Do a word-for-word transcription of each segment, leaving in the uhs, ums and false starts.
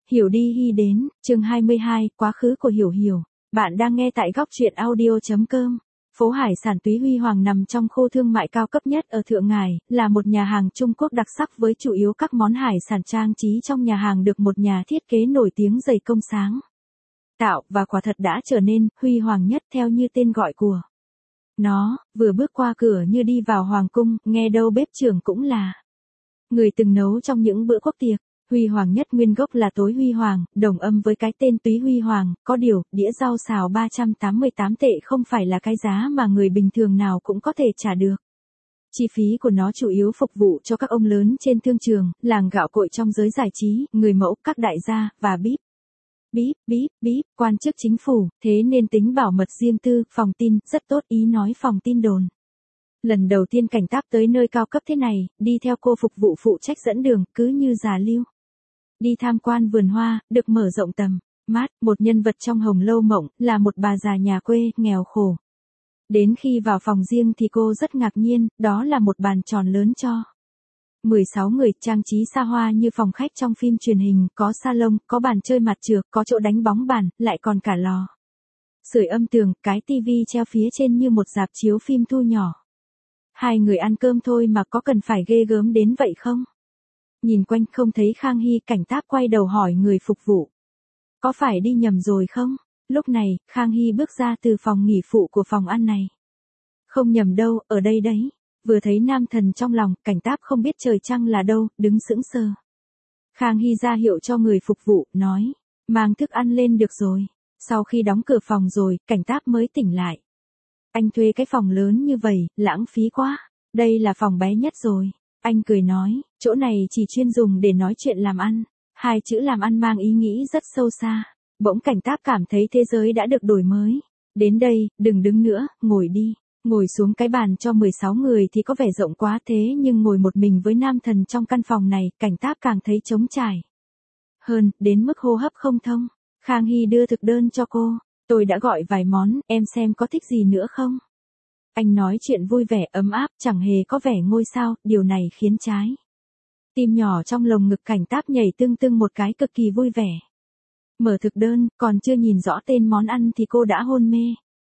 Hiểu đi Hy đến, chương hai mươi hai, quá khứ của Hiểu Hiểu. Bạn đang nghe tại góc truyện audio chấm com. Phố hải sản Túy Huy Hoàng nằm trong khu thương mại cao cấp nhất ở Thượng Ngải, là một nhà hàng Trung Quốc đặc sắc với chủ yếu các món hải sản. Trang trí trong nhà hàng được một nhà thiết kế nổi tiếng dày công sáng tạo, và quả thật đã trở nên huy hoàng nhất theo như tên gọi của nó. Vừa bước qua cửa như đi vào hoàng cung, nghe đâu bếp trưởng cũng là người từng nấu trong những bữa quốc tiệc. Huy Hoàng nhất nguyên gốc là Tối Huy Hoàng, đồng âm với cái tên Túy Huy Hoàng. Có điều, đĩa rau xào ba trăm tám mươi tám tệ không phải là cái giá mà người bình thường nào cũng có thể trả được. Chi phí của nó chủ yếu phục vụ cho các ông lớn trên thương trường, làng gạo cội trong giới giải trí, người mẫu, các đại gia, và bíp. Bíp, bíp, bíp, quan chức chính phủ, thế nên tính bảo mật riêng tư, phòng tin, rất tốt, ý nói phòng tin đồn. Lần đầu tiên Cảnh Táp tới nơi cao cấp thế này, đi theo cô phục vụ phụ trách dẫn đường, cứ như già lưu. Đi tham quan vườn hoa, được mở rộng tầm mắt, một nhân vật trong Hồng Lâu Mộng, là một bà già nhà quê, nghèo khổ. Đến khi vào phòng riêng thì cô rất ngạc nhiên, đó là một bàn tròn lớn cho mười sáu người, trang trí xa hoa như phòng khách trong phim truyền hình, có salon, có bàn chơi mặt trược, có chỗ đánh bóng bàn, lại còn cả lò sưởi âm tường, cái tivi treo phía trên như một rạp chiếu phim thu nhỏ. Hai người ăn cơm thôi mà có cần phải ghê gớm đến vậy không? Nhìn quanh không thấy Khang Hy, Cảnh Táp quay đầu hỏi người phục vụ. Có phải đi nhầm rồi không? Lúc này, Khang Hy bước ra từ phòng nghỉ phụ của phòng ăn này. Không nhầm đâu, ở đây đấy. Vừa thấy nam thần trong lòng, Cảnh Táp không biết trời trăng là đâu, đứng sững sờ. Khang Hy ra hiệu cho người phục vụ, nói, mang thức ăn lên được rồi. Sau khi đóng cửa phòng rồi, Cảnh Táp mới tỉnh lại. Anh thuê cái phòng lớn như vậy, lãng phí quá. Đây là phòng bé nhất rồi. Anh cười nói, chỗ này chỉ chuyên dùng để nói chuyện làm ăn. Hai chữ làm ăn mang ý nghĩ rất sâu xa. Bỗng Cảnh Táp cảm thấy thế giới đã được đổi mới. Đến đây, đừng đứng nữa, ngồi đi. Ngồi xuống cái bàn cho mười sáu người thì có vẻ rộng quá, thế nhưng ngồi một mình với nam thần trong căn phòng này, Cảnh Táp càng thấy trống trải hơn, đến mức hô hấp không thông. Khang Hy đưa thực đơn cho cô. Tôi đã gọi vài món, em xem có thích gì nữa không? Anh nói chuyện vui vẻ, ấm áp, chẳng hề có vẻ ngôi sao, điều này khiến trái tim nhỏ trong lồng ngực Cảnh Táp nhảy tưng tưng một cái, cực kỳ vui vẻ. Mở thực đơn, còn chưa nhìn rõ tên món ăn thì cô đã hôn mê.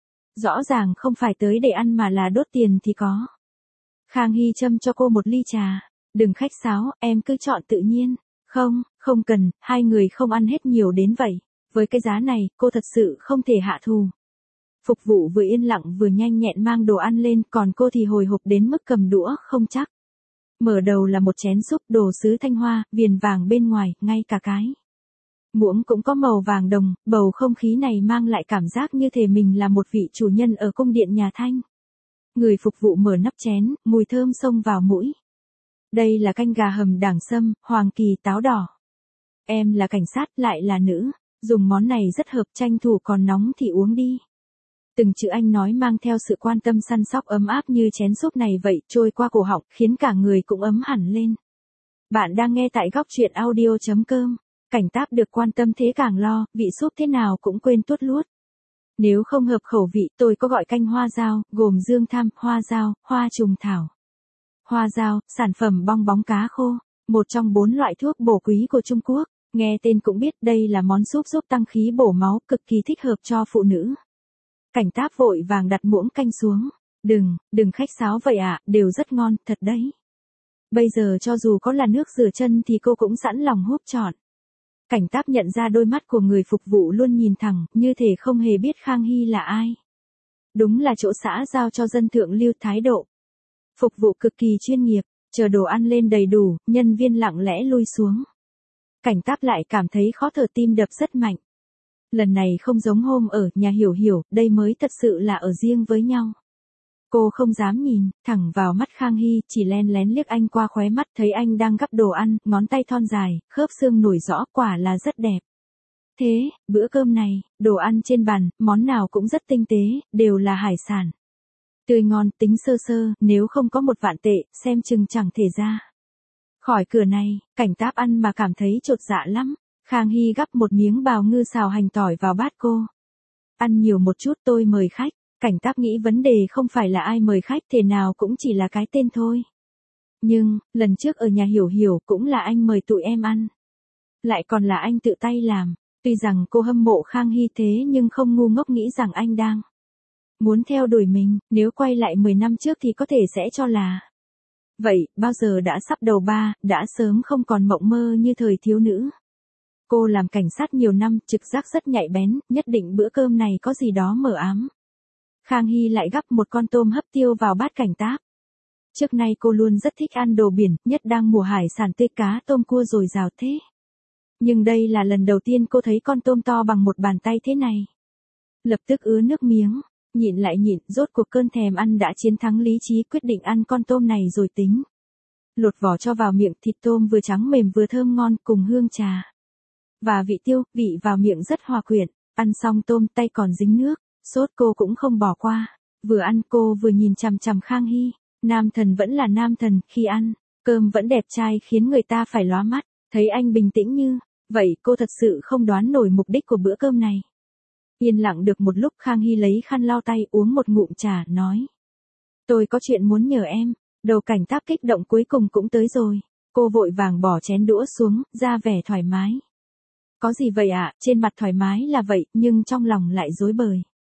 Rõ ràng không phải tới để ăn mà là đốt tiền thì có. Khang Hy châm cho cô một ly trà. Đừng khách sáo, em cứ chọn tự nhiên. Không, không cần, hai người không ăn hết nhiều đến vậy. Với cái giá này, cô thật sự không thể hạ thù. Phục vụ vừa yên lặng vừa nhanh nhẹn mang đồ ăn lên, còn cô thì hồi hộp đến mức cầm đũa không chắc. Mở đầu là một chén súp đồ sứ Thanh Hoa, viền vàng bên ngoài, ngay cả cái muỗng cũng có màu vàng đồng. Bầu không khí này mang lại cảm giác như thể mình là một vị chủ nhân ở cung điện nhà Thanh. Người phục vụ mở nắp chén, mùi thơm xông vào mũi. Đây là canh gà hầm đảng sâm, hoàng kỳ, táo đỏ. Em là cảnh sát, lại là nữ. Dùng món này rất hợp, tranh thủ còn nóng thì uống đi. Từng chữ anh nói mang theo sự quan tâm săn sóc ấm áp như chén súp này vậy, trôi qua cổ họng, khiến cả người cũng ấm hẳn lên. Bạn đang nghe tại góc truyện audio chấm com. Cảnh Táp được quan tâm thế càng lo, vị súp thế nào cũng quên tuốt luốt. Nếu không hợp khẩu vị, tôi có gọi canh hoa dao, gồm dương tham, hoa dao, hoa trùng thảo. Hoa dao, sản phẩm bong bóng cá khô, một trong bốn loại thuốc bổ quý của Trung Quốc. Nghe tên cũng biết đây là món súp giúp tăng khí bổ máu, cực kỳ thích hợp cho phụ nữ. Cảnh Táp vội vàng đặt muỗng canh xuống. Đừng, đừng khách sáo vậy ạ, à, đều rất ngon, thật đấy. Bây giờ cho dù có là nước rửa chân thì cô cũng sẵn lòng húp trọn. Cảnh Táp nhận ra đôi mắt của người phục vụ luôn nhìn thẳng, như thể không hề biết Khang Hy là ai. Đúng là chỗ xã giao cho dân thượng lưu thái độ. Phục vụ cực kỳ chuyên nghiệp, chờ đồ ăn lên đầy đủ, nhân viên lặng lẽ lui xuống. Cảnh Táp lại cảm thấy khó thở, tim đập rất mạnh. Lần này không giống hôm ở nhà Hiểu Hiểu, đây mới thật sự là ở riêng với nhau. Cô không dám nhìn thẳng vào mắt Khang Hy, chỉ len lén liếc anh qua khóe mắt, thấy anh đang gắp đồ ăn, ngón tay thon dài, khớp xương nổi rõ, quả là rất đẹp. Thế, bữa cơm này, đồ ăn trên bàn, món nào cũng rất tinh tế, đều là hải sản. Tươi ngon, tính sơ sơ, nếu không có một vạn tệ, xem chừng chẳng thể ra khỏi cửa này. Cảnh Táp ăn mà cảm thấy chột dạ lắm. Khang Hy gắp một miếng bào ngư xào hành tỏi vào bát cô. Ăn nhiều một chút, tôi mời khách. Cảnh Táp nghĩ vấn đề không phải là ai mời khách, thế nào cũng chỉ là cái tên thôi. Nhưng, lần trước ở nhà Hiểu Hiểu cũng là anh mời tụi em ăn. Lại còn là anh tự tay làm. Tuy rằng cô hâm mộ Khang Hy thế nhưng không ngu ngốc nghĩ rằng anh đang muốn theo đuổi mình, nếu quay lại mười năm trước thì có thể sẽ cho là vậy, bao giờ đã sắp đầu ba, đã sớm không còn mộng mơ như thời thiếu nữ. Cô làm cảnh sát nhiều năm, trực giác rất nhạy bén, nhất định bữa cơm này có gì đó mờ ám. Khang Hy lại gắp một con tôm hấp tiêu vào bát cảnh táp. Trước nay cô luôn rất thích ăn đồ biển, nhất đang mùa hải sản tươi cá tôm cua dồi dào thế. Nhưng đây là lần đầu tiên cô thấy con tôm to bằng một bàn tay thế này. Lập tức ứa nước miếng, nhịn lại nhịn, rốt cuộc cơn thèm ăn đã chiến thắng lý trí, quyết định ăn con tôm này rồi tính. Lột vỏ cho vào miệng, thịt tôm vừa trắng mềm vừa thơm ngon cùng hương trà. Và vị tiêu, vị vào miệng rất hòa quyện, ăn xong tôm tay còn dính nước, sốt cô cũng không bỏ qua. Vừa ăn cô vừa nhìn chằm chằm Khang Hy, nam thần vẫn là nam thần, khi ăn, cơm vẫn đẹp trai khiến người ta phải lóa mắt, thấy anh bình tĩnh như vậy cô thật sự không đoán nổi mục đích của bữa cơm này. Yên lặng được một lúc Khang Hy lấy khăn lau tay uống một ngụm trà, nói. Tôi có chuyện muốn nhờ em, đầu cảnh táp kích động cuối cùng cũng tới rồi. Cô vội vàng bỏ chén đũa xuống, ra vẻ thoải mái. Có gì vậy ạ, à? Trên mặt thoải mái là vậy, nhưng trong lòng lại rối bời.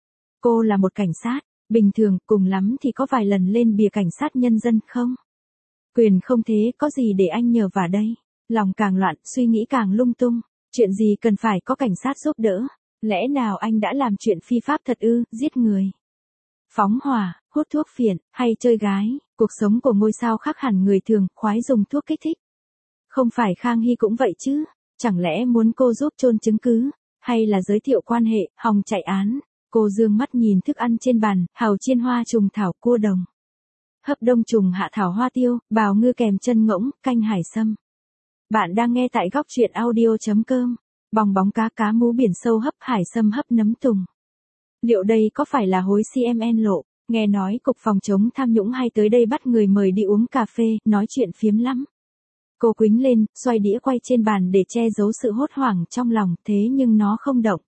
Cô là một cảnh sát, bình thường, cùng lắm thì có vài lần lên bìa cảnh sát nhân dân không? Quyền không thế, có gì để anh nhờ vào đây? Lòng càng loạn, suy nghĩ càng lung tung. Chuyện gì cần phải có cảnh sát giúp đỡ? Lẽ nào anh đã làm chuyện phi pháp thật ư, giết người, phóng hỏa, hút thuốc phiện, hay chơi gái? Cuộc sống của ngôi sao khác hẳn người thường, khoái dùng thuốc kích thích. Không phải Khang Hy cũng vậy chứ? Chẳng lẽ muốn cô giúp chôn chứng cứ, hay là giới thiệu quan hệ, hòng chạy án? Cô dương mắt nhìn thức ăn trên bàn, hàu chiên hoa trùng thảo, cua đồng, hấp đông trùng hạ thảo hoa tiêu, bào ngư kèm chân ngỗng, canh hải sâm. Bạn đang nghe tại góc truyện audio.com. Bong bóng cá, cá mú biển sâu hấp, hải sâm hấp nấm tùng. Liệu đây có phải là hối xê em en lộ? Nghe nói cục phòng chống tham nhũng hay tới đây bắt người mời đi uống cà phê, nói chuyện phiếm lắm. Cô quýnh lên, xoay đĩa quay trên bàn để che giấu sự hốt hoảng trong lòng, thế nhưng nó không động.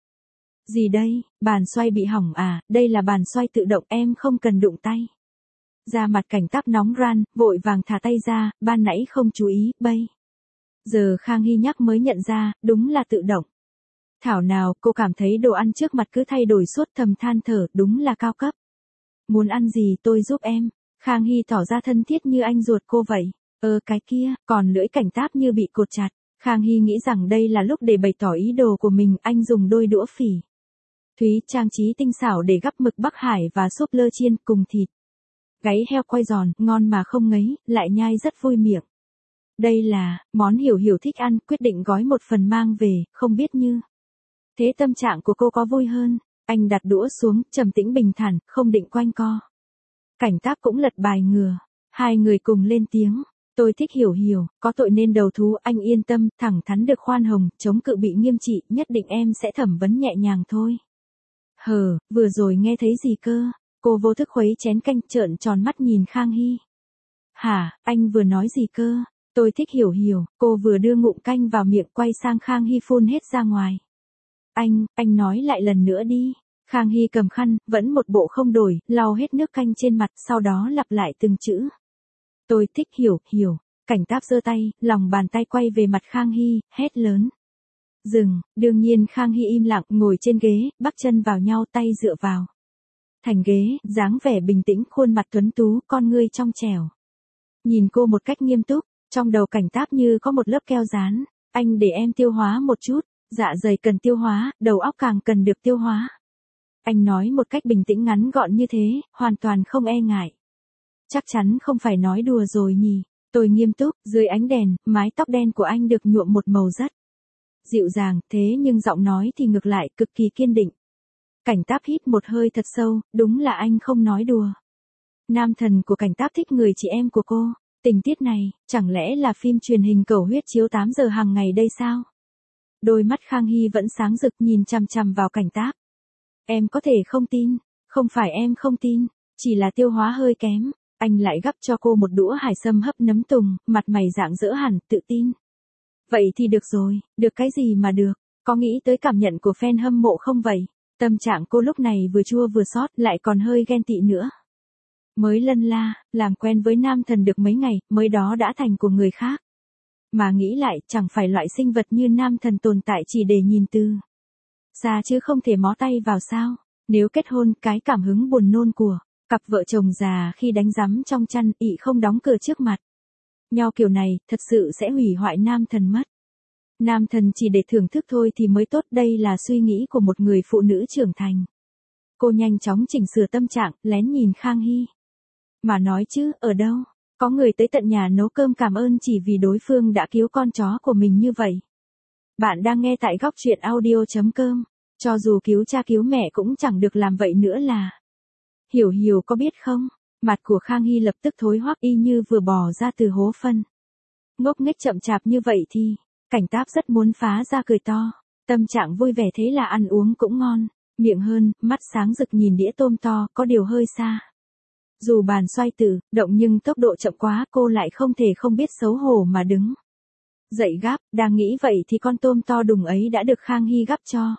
Gì đây, bàn xoay bị hỏng à, đây là bàn xoay tự động, em không cần đụng tay. Da mặt cảnh táp nóng ran, vội vàng thả tay ra, ban nãy không chú ý, bây giờ Khang Hy nhắc mới nhận ra, đúng là tự động. Thảo nào, cô cảm thấy đồ ăn trước mặt cứ thay đổi suốt, thầm than thở, đúng là cao cấp. Muốn ăn gì tôi giúp em. Khang Hy tỏ ra thân thiết như anh ruột cô vậy. Ơ cái kia, còn lưỡi cảnh táp như bị cột chặt. Khang Hy nghĩ rằng đây là lúc để bày tỏ ý đồ của mình, anh dùng đôi đũa phỉ thúy trang trí tinh xảo để gắp mực Bắc Hải và súp lơ chiên cùng thịt gáy heo quay giòn, ngon mà không ngấy, lại nhai rất vui miệng. Đây là món Hiểu Hiểu thích ăn, quyết định gói một phần mang về, không biết như thế tâm trạng của cô có vui hơn. Anh đặt đũa xuống, trầm tĩnh bình thản, không định quanh co. Cảnh táp cũng lật bài ngừa. Hai người cùng lên tiếng. Tôi thích Hiểu Hiểu, có tội nên đầu thú, anh yên tâm, thẳng thắn được khoan hồng, chống cự bị nghiêm trị, nhất định em sẽ thẩm vấn nhẹ nhàng thôi. Hờ, vừa rồi nghe thấy gì cơ? Cô vô thức khuấy chén canh, trợn tròn mắt nhìn Khang Hy. Hả, anh vừa nói gì cơ? Tôi thích Hiểu Hiểu, cô vừa đưa ngụm canh vào miệng, quay sang Khang Hy phun hết ra ngoài. Anh, anh nói lại lần nữa đi. Khang Hy cầm khăn, vẫn một bộ không đổi, lau hết nước canh trên mặt, sau đó lặp lại từng chữ. Tôi thích Hiểu Hiểu. Cảnh táp giơ tay, lòng bàn tay quay về mặt Khang Hy, hét lớn. Dừng, đương nhiên Khang Hy im lặng, ngồi trên ghế, bắc chân vào nhau, tay dựa vào thành ghế, dáng vẻ bình tĩnh, khuôn mặt tuấn tú, con ngươi trong trẻo. Nhìn cô một cách nghiêm túc, trong đầu cảnh táp như có một lớp keo dán. Anh để em tiêu hóa một chút, dạ dày cần tiêu hóa, đầu óc càng cần được tiêu hóa. Anh nói một cách bình tĩnh ngắn gọn như thế, hoàn toàn không e ngại. Chắc chắn không phải nói đùa rồi nhỉ. Tôi nghiêm túc, dưới ánh đèn, mái tóc đen của anh được nhuộm một màu rất dịu dàng, thế nhưng giọng nói thì ngược lại, cực kỳ kiên định. Cảnh táp hít một hơi thật sâu, đúng là anh không nói đùa. Nam thần của cảnh táp thích người chị em của cô. Tình tiết này, chẳng lẽ là phim truyền hình cầu huyết chiếu tám giờ hàng ngày đây sao? Đôi mắt Khang Hy vẫn sáng rực nhìn chằm chằm vào cảnh táp. Em có thể không tin, không phải em không tin, chỉ là tiêu hóa hơi kém. Anh lại gắp cho cô một đũa hải sâm hấp nấm tùng, mặt mày rạng rỡ hẳn, tự tin. Vậy thì được rồi, được cái gì mà được, có nghĩ tới cảm nhận của fan hâm mộ không vậy? Tâm trạng cô lúc này vừa chua vừa xót, lại còn hơi ghen tị nữa. Mới lân la, làm quen với nam thần được mấy ngày, mới đó đã thành của người khác. Mà nghĩ lại, chẳng phải loại sinh vật như nam thần tồn tại chỉ để nhìn từ xa chứ không thể mó tay vào sao? Nếu kết hôn, cái cảm hứng buồn nôn của cặp vợ chồng già khi đánh rắm trong chăn, ị không đóng cửa trước mặt nhau kiểu này, thật sự sẽ hủy hoại nam thần mất. Nam thần chỉ để thưởng thức thôi thì mới tốt, đây là suy nghĩ của một người phụ nữ trưởng thành. Cô nhanh chóng chỉnh sửa tâm trạng, lén nhìn Khang Hy. Mà nói chứ, ở đâu? Có người tới tận nhà nấu cơm cảm ơn chỉ vì đối phương đã cứu con chó của mình như vậy. Bạn đang nghe tại góc truyện audio.com. Cho dù cứu cha cứu mẹ cũng chẳng được làm vậy nữa là. Hiểu Hiểu có biết không? Mặt của Khang Hy lập tức thối hoắc y như vừa bò ra từ hố phân. Ngốc nghếch chậm chạp như vậy thì, Cảnh Táp rất muốn phá ra cười to. Tâm trạng vui vẻ thế là ăn uống cũng ngon. Miệng hơn, mắt sáng rực nhìn đĩa tôm to, có điều hơi xa. Dù bàn xoay tự, động nhưng tốc độ chậm quá, cô lại không thể không biết xấu hổ mà đứng dậy gắp, đang nghĩ vậy thì con tôm to đùng ấy đã được Khang Hy gắp cho.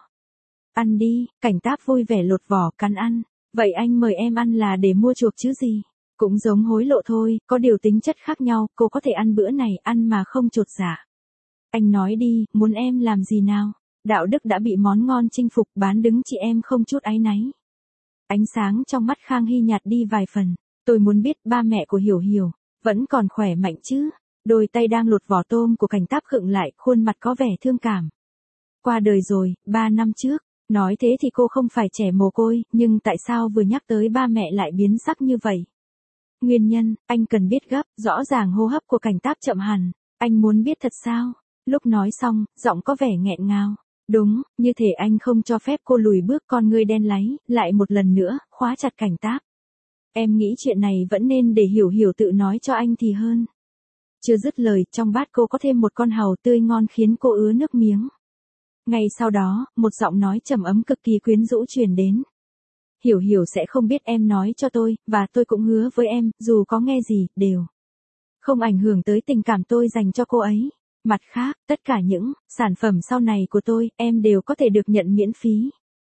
Ăn đi, Cảnh Táp vui vẻ lột vỏ cắn ăn. Vậy anh mời em ăn là để mua chuộc chứ gì? Cũng giống hối lộ thôi, có điều tính chất khác nhau, cô có thể ăn bữa này, ăn mà không chột dạ. Anh nói đi, muốn em làm gì nào? Đạo đức đã bị món ngon chinh phục, bán đứng chị em không chút áy náy. Ánh sáng trong mắt Khang Hy nhạt đi vài phần. Tôi muốn biết ba mẹ của Hiểu Hiểu vẫn còn khỏe mạnh chứ? Đôi tay đang lột vỏ tôm của Cảnh Táp khựng lại, khuôn mặt có vẻ thương cảm. Qua đời rồi, ba năm trước. Nói thế thì cô không phải trẻ mồ côi, nhưng tại sao vừa nhắc tới ba mẹ lại biến sắc như vậy? Nguyên nhân, anh cần biết gấp, rõ ràng hô hấp của Cảnh Táp chậm hẳn. Anh muốn biết thật sao? Lúc nói xong, giọng có vẻ nghẹn ngào. Đúng, như thể anh không cho phép cô lùi bước, con ngươi đen láy, lại một lần nữa, khóa chặt Cảnh Táp. Em nghĩ chuyện này vẫn nên để Hiểu Hiểu tự nói cho anh thì hơn. Chưa dứt lời, trong bát cô có thêm một con hàu tươi ngon khiến cô ứa nước miếng. Ngay sau đó, một giọng nói trầm ấm cực kỳ quyến rũ truyền đến. Hiểu Hiểu sẽ không biết em nói cho tôi, và tôi cũng hứa với em, dù có nghe gì, đều không ảnh hưởng tới tình cảm tôi dành cho cô ấy. Mặt khác, tất cả những sản phẩm sau này của tôi, em đều có thể được nhận miễn phí.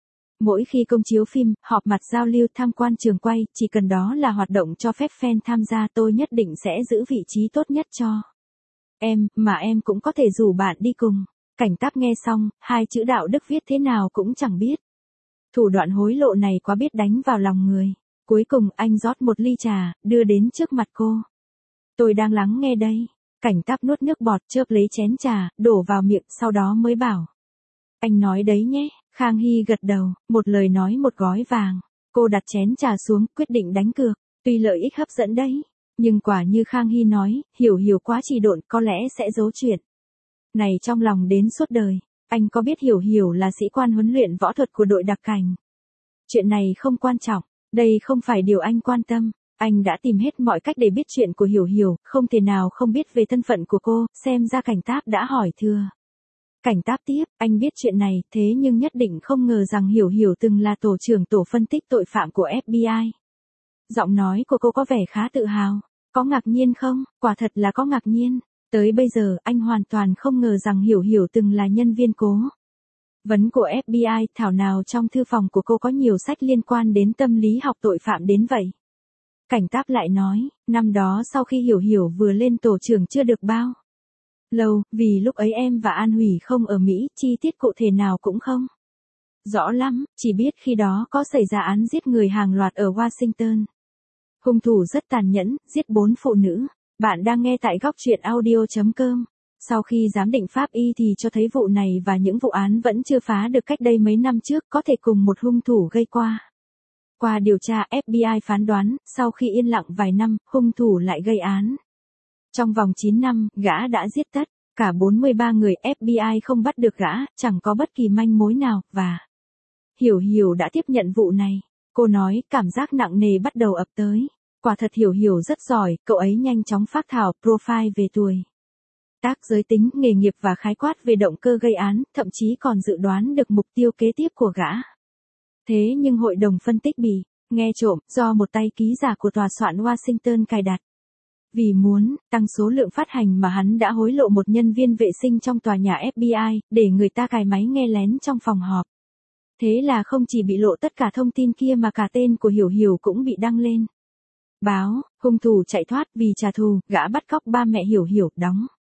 Mỗi khi công chiếu phim, họp mặt giao lưu tham quan trường quay, chỉ cần đó là hoạt động cho phép fan tham gia, tôi nhất định sẽ giữ vị trí tốt nhất cho em, mà em cũng có thể rủ bạn đi cùng. Cảnh Táp nghe xong, hai chữ đạo đức viết thế nào cũng chẳng biết. Thủ đoạn hối lộ này quá biết đánh vào lòng người. Cuối cùng anh rót một ly trà, đưa đến trước mặt cô. Tôi đang lắng nghe đây. Cảnh Táp nuốt nước bọt, chớp lấy chén trà, đổ vào miệng, sau đó mới bảo. Anh nói đấy nhé. Khang Hy gật đầu, một lời nói một gói vàng. Cô đặt chén trà xuống, quyết định đánh cược. Tuy lợi ích hấp dẫn đấy, nhưng quả như Khang Hy nói, Hiểu Hiểu quá trì độn, có lẽ sẽ giấu chuyện này trong lòng đến suốt đời. Anh có biết Hiểu Hiểu là sĩ quan huấn luyện võ thuật của đội đặc cảnh? Chuyện này không quan trọng, đây không phải điều anh quan tâm. Anh đã tìm hết mọi cách để biết chuyện của Hiểu Hiểu, không thể nào không biết về thân phận của cô, xem ra Cảnh Táp đã hỏi thừa. Cảnh Táp tiếp, anh biết chuyện này, thế nhưng nhất định không ngờ rằng Hiểu Hiểu từng là tổ trưởng tổ phân tích tội phạm của ép bê i. Giọng nói của cô có vẻ khá tự hào. Có ngạc nhiên không? Quả thật là có ngạc nhiên. Tới bây giờ, anh hoàn toàn không ngờ rằng Hiểu Hiểu từng là nhân viên cố vấn của ép bê i, thảo nào trong thư phòng của cô có nhiều sách liên quan đến tâm lý học tội phạm đến vậy. Cảnh Táp lại nói, năm đó sau khi Hiểu Hiểu vừa lên tổ trưởng chưa được bao lâu, vì lúc ấy em và An Hủy không ở Mỹ, chi tiết cụ thể nào cũng không rõ lắm, chỉ biết khi đó có xảy ra án giết người hàng loạt ở Washington. Hung thủ rất tàn nhẫn, giết bốn phụ nữ. Bạn đang nghe tại góc truyện audio.com. Sau khi giám định pháp y thì cho thấy vụ này và những vụ án vẫn chưa phá được cách đây mấy năm trước có thể cùng một hung thủ gây qua. Qua điều tra, ép bê i phán đoán, sau khi yên lặng vài năm, hung thủ lại gây án. Trong vòng chín năm, gã đã giết tất cả bốn mươi ba người, ép bê i không bắt được gã, chẳng có bất kỳ manh mối nào, và Hiểu Hiểu đã tiếp nhận vụ này. Cô nói, cảm giác nặng nề bắt đầu ập tới. Quả thật Hiểu Hiểu rất giỏi, cậu ấy nhanh chóng phác thảo profile về tuổi tác, giới tính, nghề nghiệp và khái quát về động cơ gây án, thậm chí còn dự đoán được mục tiêu kế tiếp của gã. Thế nhưng hội đồng phân tích bị nghe trộm do một tay ký giả của tòa soạn Washington cài đặt. Vì muốn tăng số lượng phát hành mà hắn đã hối lộ một nhân viên vệ sinh trong tòa nhà ép bê i, để người ta cài máy nghe lén trong phòng họp. Thế là không chỉ bị lộ tất cả thông tin kia mà cả tên của Hiểu Hiểu cũng bị đăng lên báo. Hung thủ chạy thoát vì trả thù, gã bắt cóc ba mẹ Hiểu Hiểu, đóng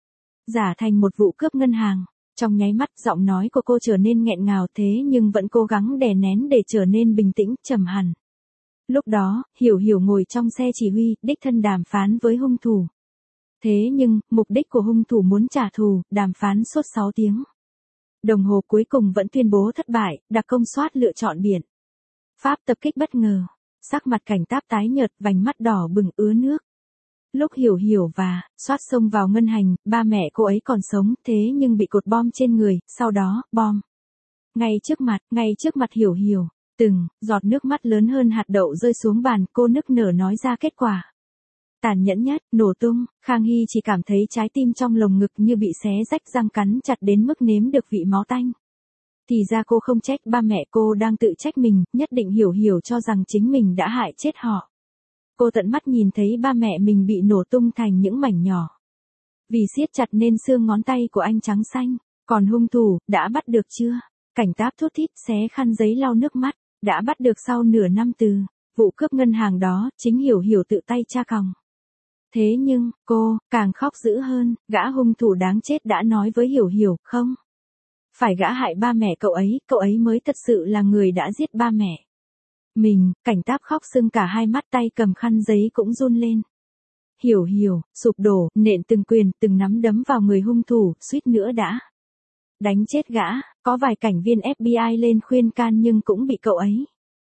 giả thành một vụ cướp ngân hàng. Trong nháy mắt giọng nói của cô trở nên nghẹn ngào thế nhưng vẫn cố gắng đè nén để trở nên bình tĩnh, trầm hẳn. Lúc đó, Hiểu Hiểu ngồi trong xe chỉ huy, đích thân đàm phán với hung thủ. Thế nhưng, mục đích của hung thủ muốn trả thù, đàm phán suốt sáu tiếng. Đồng hồ cuối cùng vẫn tuyên bố thất bại, đặc công soát lựa chọn biển. Pháp tập kích bất ngờ, sắc mặt cảnh táp tái nhợt, vành mắt đỏ bừng ứa nước. Lúc Hiểu Hiểu và soát xông vào ngân hành, ba mẹ cô ấy còn sống thế nhưng bị cột bom trên người, sau đó, bom. Ngay trước mặt, ngay trước mặt Hiểu Hiểu, từng giọt nước mắt lớn hơn hạt đậu rơi xuống bàn, cô nức nở nói ra kết quả. Tàn nhẫn nhất, nổ tung, Khang Hy chỉ cảm thấy trái tim trong lồng ngực như bị xé rách, răng cắn chặt đến mức nếm được vị máu tanh. Thì ra cô không trách ba mẹ, cô đang tự trách mình, nhất định Hiểu Hiểu cho rằng chính mình đã hại chết họ. Cô tận mắt nhìn thấy ba mẹ mình bị nổ tung thành những mảnh nhỏ. Vì siết chặt nên xương ngón tay của anh trắng xanh. Còn hung thủ, đã bắt được chưa? Cảnh táp thút thít xé khăn giấy lau nước mắt. Đã bắt được sau nửa năm từ vụ cướp ngân hàng đó, chính Hiểu Hiểu tự tay tra còng. Thế nhưng, cô, càng khóc dữ hơn, gã hung thủ đáng chết đã nói với Hiểu Hiểu, không. Phải gã hại ba mẹ cậu ấy, cậu ấy mới thật sự là người đã giết ba mẹ. Mình, cảnh táp khóc sưng cả hai mắt, tay cầm khăn giấy cũng run lên. Hiểu Hiểu, sụp đổ, nện từng quyền, từng nắm đấm vào người hung thủ, suýt nữa đã đánh chết gã, có vài cảnh viên ép bê i lên khuyên can nhưng cũng bị cậu ấy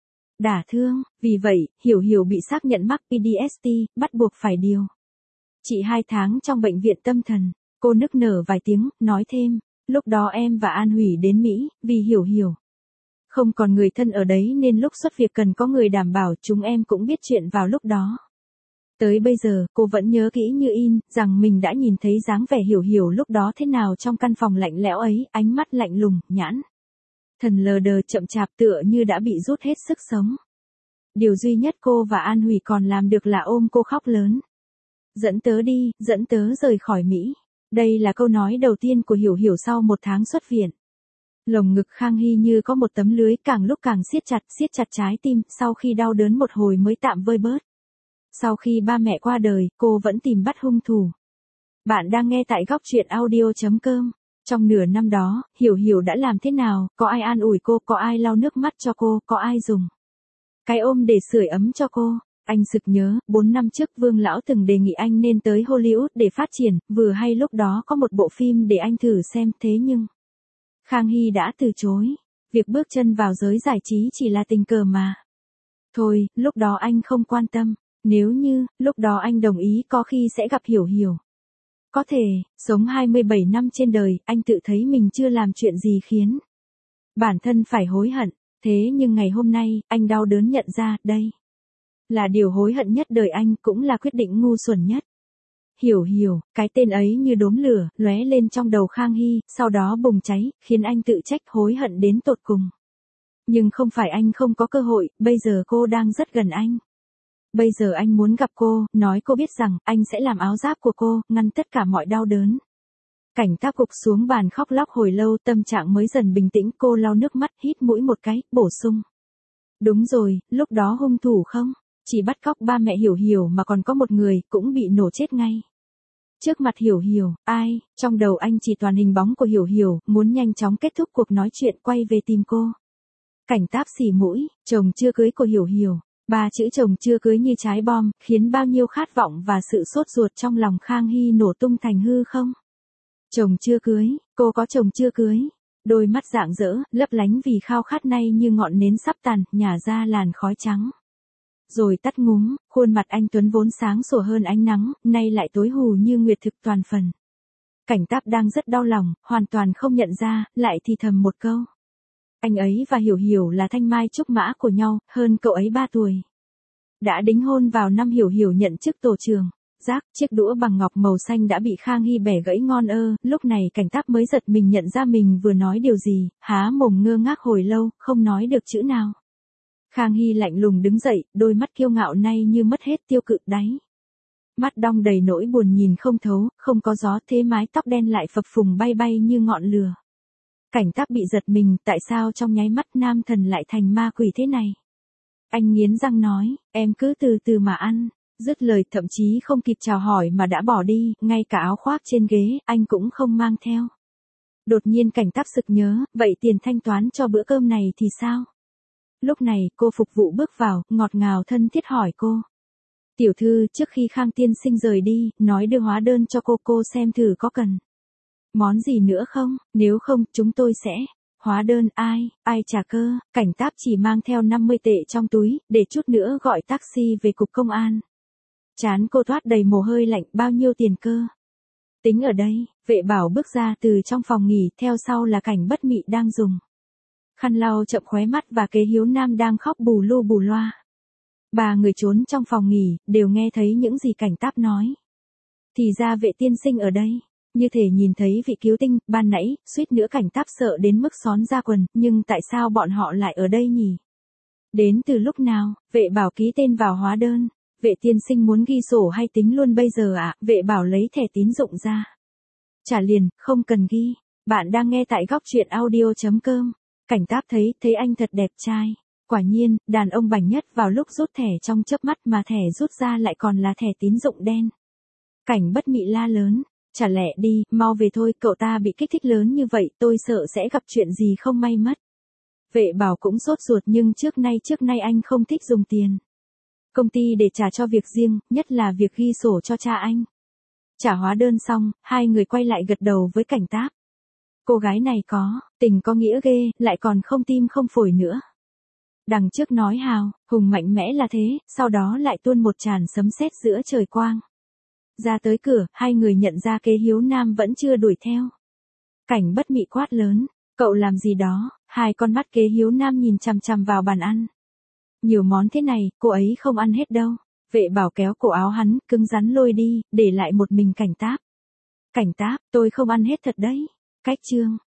đả thương, vì vậy, Hiểu Hiểu bị xác nhận mắc pê đê ét đê, bắt buộc phải điều trị hai tháng trong bệnh viện tâm thần. Cô nức nở vài tiếng, nói thêm, lúc đó em và An Hủy đến Mỹ, vì Hiểu Hiểu không còn người thân ở đấy nên lúc xuất việc cần có người đảm bảo, chúng em cũng biết chuyện vào lúc đó. Tới bây giờ, cô vẫn nhớ kỹ như in, rằng mình đã nhìn thấy dáng vẻ Hiểu Hiểu lúc đó thế nào trong căn phòng lạnh lẽo ấy, ánh mắt lạnh lùng, nhãn thần lờ đờ chậm chạp tựa như đã bị rút hết sức sống. Điều duy nhất cô và An Hủy còn làm được là ôm cô khóc lớn. Dẫn tớ đi, dẫn tớ rời khỏi Mỹ. Đây là câu nói đầu tiên của Hiểu Hiểu sau một tháng xuất viện. Lồng ngực Khang Hy như có một tấm lưới càng lúc càng siết chặt, siết chặt trái tim, sau khi đau đớn một hồi mới tạm vơi bớt. Sau khi ba mẹ qua đời, cô vẫn tìm bắt hung thủ. Bạn đang nghe tại góc truyện audio chấm com. Trong nửa năm đó, Hiểu Hiểu đã làm thế nào, có ai an ủi cô, có ai lau nước mắt cho cô, có ai dùng cái ôm để sưởi ấm cho cô. Anh sực nhớ, bốn năm trước Vương Lão từng đề nghị anh nên tới Hollywood để phát triển, vừa hay lúc đó có một bộ phim để anh thử xem, thế nhưng Khang Hy đã từ chối. Việc bước chân vào giới giải trí chỉ là tình cờ mà. Thôi, lúc đó anh không quan tâm. Nếu như, lúc đó anh đồng ý có khi sẽ gặp Hiểu Hiểu. Có thể, sống hai mươi bảy năm trên đời, anh tự thấy mình chưa làm chuyện gì khiến bản thân phải hối hận. Thế nhưng ngày hôm nay, anh đau đớn nhận ra, đây là điều hối hận nhất đời anh, cũng là quyết định ngu xuẩn nhất. Hiểu Hiểu, cái tên ấy như đốm lửa, lóe lên trong đầu Khang Hy, sau đó bùng cháy, khiến anh tự trách hối hận đến tột cùng. Nhưng không phải anh không có cơ hội, bây giờ cô đang rất gần anh. Bây giờ anh muốn gặp cô, nói cô biết rằng, anh sẽ làm áo giáp của cô, ngăn tất cả mọi đau đớn. Cảnh tác gục xuống bàn khóc lóc hồi lâu, tâm trạng mới dần bình tĩnh, cô lau nước mắt, hít mũi một cái, bổ sung. Đúng rồi, lúc đó hung thủ không chỉ bắt cóc ba mẹ Hiểu Hiểu mà còn có một người, cũng bị nổ chết ngay trước mặt Hiểu Hiểu. Ai? Trong đầu anh chỉ toàn hình bóng của Hiểu Hiểu, muốn nhanh chóng kết thúc cuộc nói chuyện, quay về tìm cô. Cảnh táp xì mũi, chồng chưa cưới của Hiểu Hiểu. Ba chữ chồng chưa cưới như trái bom, khiến bao nhiêu khát vọng và sự sốt ruột trong lòng Khang Hy nổ tung thành hư không. Chồng chưa cưới, cô có chồng chưa cưới. Đôi mắt rạng rỡ, lấp lánh vì khao khát nay như ngọn nến sắp tàn, nhả ra làn khói trắng. Rồi tắt ngúm, khuôn mặt anh Tuấn vốn sáng sủa hơn ánh nắng, nay lại tối hù như nguyệt thực toàn phần. Cảnh táp đang rất đau lòng, hoàn toàn không nhận ra, lại thì thầm một câu. Anh ấy và Hiểu Hiểu là thanh mai trúc mã của nhau, hơn cậu ấy ba tuổi. Đã đính hôn vào năm Hiểu Hiểu nhận chức tổ trưởng. Rác, chiếc đũa bằng ngọc màu xanh đã bị Khang Hy bẻ gãy ngon ơ, lúc này cảnh táp mới giật mình nhận ra mình vừa nói điều gì, há mồm ngơ ngác hồi lâu, không nói được chữ nào. Khang Hy lạnh lùng đứng dậy, đôi mắt kiêu ngạo nay như mất hết tiêu cự đáy. Mắt đong đầy nỗi buồn nhìn không thấu, không có gió, thế mái tóc đen lại phập phùng bay bay như ngọn lửa. Cảnh táp bị giật mình, tại sao trong nháy mắt nam thần lại thành ma quỷ thế này? Anh nghiến răng nói, em cứ từ từ mà ăn. Dứt lời thậm chí không kịp chào hỏi mà đã bỏ đi, ngay cả áo khoác trên ghế, anh cũng không mang theo. Đột nhiên cảnh tác sực nhớ, vậy tiền thanh toán cho bữa cơm này thì sao? Lúc này, cô phục vụ bước vào, ngọt ngào thân thiết hỏi cô. Tiểu thư, trước khi Khang tiên sinh rời đi, nói đưa hóa đơn cho cô, cô xem thử có cần món gì nữa không, nếu không, chúng tôi sẽ... Hóa đơn ai, ai trả cơ, cảnh tác chỉ mang theo năm mươi tệ trong túi, để chút nữa gọi taxi về cục công an. Chán cô thoát đầy mồ hôi lạnh, bao nhiêu tiền cơ? Tính ở đây, vệ bảo bước ra từ trong phòng nghỉ, theo sau là cảnh bất mị đang dùng khăn lau chậm khóe mắt và kế Hiếu Nam đang khóc bù lu bù loa. Ba người trốn trong phòng nghỉ, đều nghe thấy những gì cảnh táp nói. Thì ra vệ tiên sinh ở đây. Như thể nhìn thấy vị cứu tinh, ban nãy, suýt nữa cảnh táp sợ đến mức xón ra quần, nhưng tại sao bọn họ lại ở đây nhỉ? Đến từ lúc nào, vệ bảo ký tên vào hóa đơn, vệ tiên sinh muốn ghi sổ hay tính luôn bây giờ ạ, à? Vệ bảo lấy thẻ tín dụng ra. Trả liền, không cần ghi, bạn đang nghe tại góc truyện audio chấm com. Cảnh táp thấy, thấy anh thật đẹp trai. Quả nhiên, đàn ông bảnh nhất vào lúc rút thẻ trong chớp mắt mà thẻ rút ra lại còn là thẻ tín dụng đen. Cảnh bất mị la lớn. Chả lẽ đi, mau về thôi, cậu ta bị kích thích lớn như vậy, tôi sợ sẽ gặp chuyện gì không may mất. Vệ bảo cũng sốt ruột nhưng trước nay trước nay anh không thích dùng tiền công ty để trả cho việc riêng, nhất là việc ghi sổ cho cha anh. Trả hóa đơn xong, hai người quay lại gật đầu với cảnh táp. Cô gái này có, tình có nghĩa ghê, lại còn không tim không phổi nữa. Đằng trước nói hào, hùng mạnh mẽ là thế, sau đó lại tuôn một tràn sấm sét giữa trời quang. Ra tới cửa, hai người nhận ra kế Hiếu Nam vẫn chưa đuổi theo. Cảnh bất mị quát lớn, cậu làm gì đó, hai con mắt kế Hiếu Nam nhìn chằm chằm vào bàn ăn. Nhiều món thế này, cô ấy không ăn hết đâu. Vệ bảo kéo cổ áo hắn, cứng rắn lôi đi, để lại một mình cảnh táp. Cảnh táp, tôi không ăn hết thật đấy. Cách chương.